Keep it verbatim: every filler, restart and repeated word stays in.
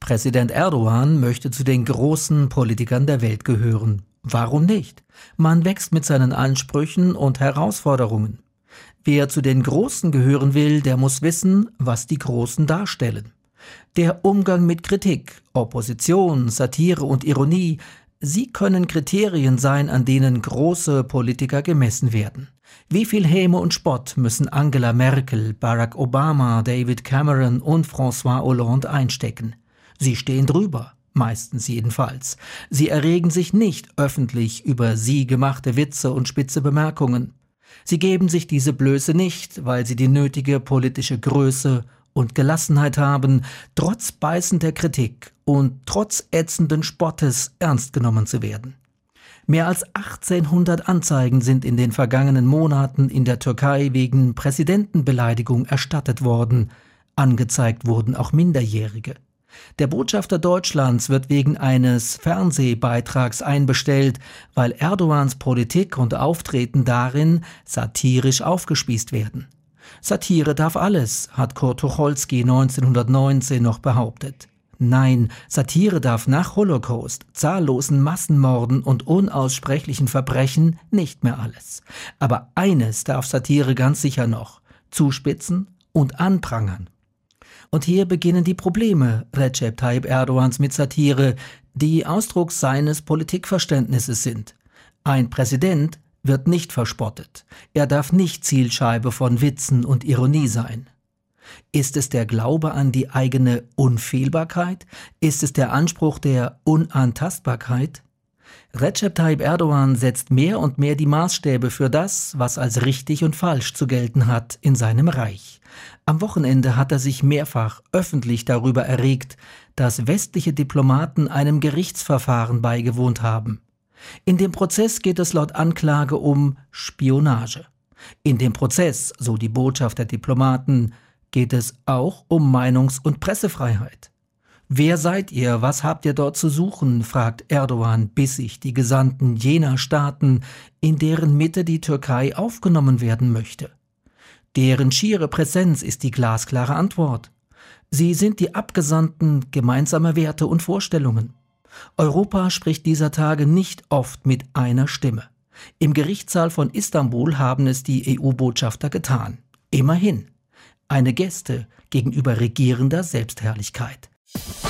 Präsident Erdogan möchte zu den großen Politikern der Welt gehören. Warum nicht? Man wächst mit seinen Ansprüchen und Herausforderungen. Wer zu den Großen gehören will, der muss wissen, was die Großen darstellen. Der Umgang mit Kritik, Opposition, Satire und Ironie, sie können Kriterien sein, an denen große Politiker gemessen werden. Wie viel Häme und Spott müssen Angela Merkel, Barack Obama, David Cameron und François Hollande einstecken? Sie stehen drüber, meistens jedenfalls. Sie erregen sich nicht öffentlich über sie gemachte Witze und spitze Bemerkungen. Sie geben sich diese Blöße nicht, weil sie die nötige politische Größe und Gelassenheit haben, trotz beißender Kritik und trotz ätzenden Spottes ernst genommen zu werden. Mehr als achtzehnhundert Anzeigen sind in den vergangenen Monaten in der Türkei wegen Präsidentenbeleidigung erstattet worden. Angezeigt wurden auch Minderjährige. Der Botschafter Deutschlands wird wegen eines Fernsehbeitrags einbestellt, weil Erdogans Politik und Auftreten darin satirisch aufgespießt werden. Satire darf alles, hat Kurt Tucholsky neunzehnhundertneunzehn noch behauptet. Nein, Satire darf nach Holocaust, zahllosen Massenmorden und unaussprechlichen Verbrechen nicht mehr alles. Aber eines darf Satire ganz sicher noch: zuspitzen und anprangern. Und hier beginnen die Probleme Recep Tayyip Erdogans mit Satire, die Ausdruck seines Politikverständnisses sind. Ein Präsident wird nicht verspottet. Er darf nicht Zielscheibe von Witzen und Ironie sein. Ist es der Glaube an die eigene Unfehlbarkeit? Ist es der Anspruch der Unantastbarkeit? Recep Tayyip Erdogan setzt mehr und mehr die Maßstäbe für das, was als richtig und falsch zu gelten hat, in seinem Reich. Am Wochenende hat er sich mehrfach öffentlich darüber erregt, dass westliche Diplomaten einem Gerichtsverfahren beigewohnt haben. In dem Prozess geht es laut Anklage um Spionage. In dem Prozess, so die Botschaft der Diplomaten, geht es auch um Meinungs- und Pressefreiheit. »Wer seid ihr? Was habt ihr dort zu suchen?« fragt Erdogan bissig die Gesandten jener Staaten, in deren Mitte die Türkei aufgenommen werden möchte. Deren schiere Präsenz ist die glasklare Antwort. Sie sind die Abgesandten gemeinsamer Werte und Vorstellungen. Europa spricht dieser Tage nicht oft mit einer Stimme. Im Gerichtssaal von Istanbul haben es die E U-Botschafter getan. Immerhin. Eine Geste gegenüber regierender Selbstherrlichkeit.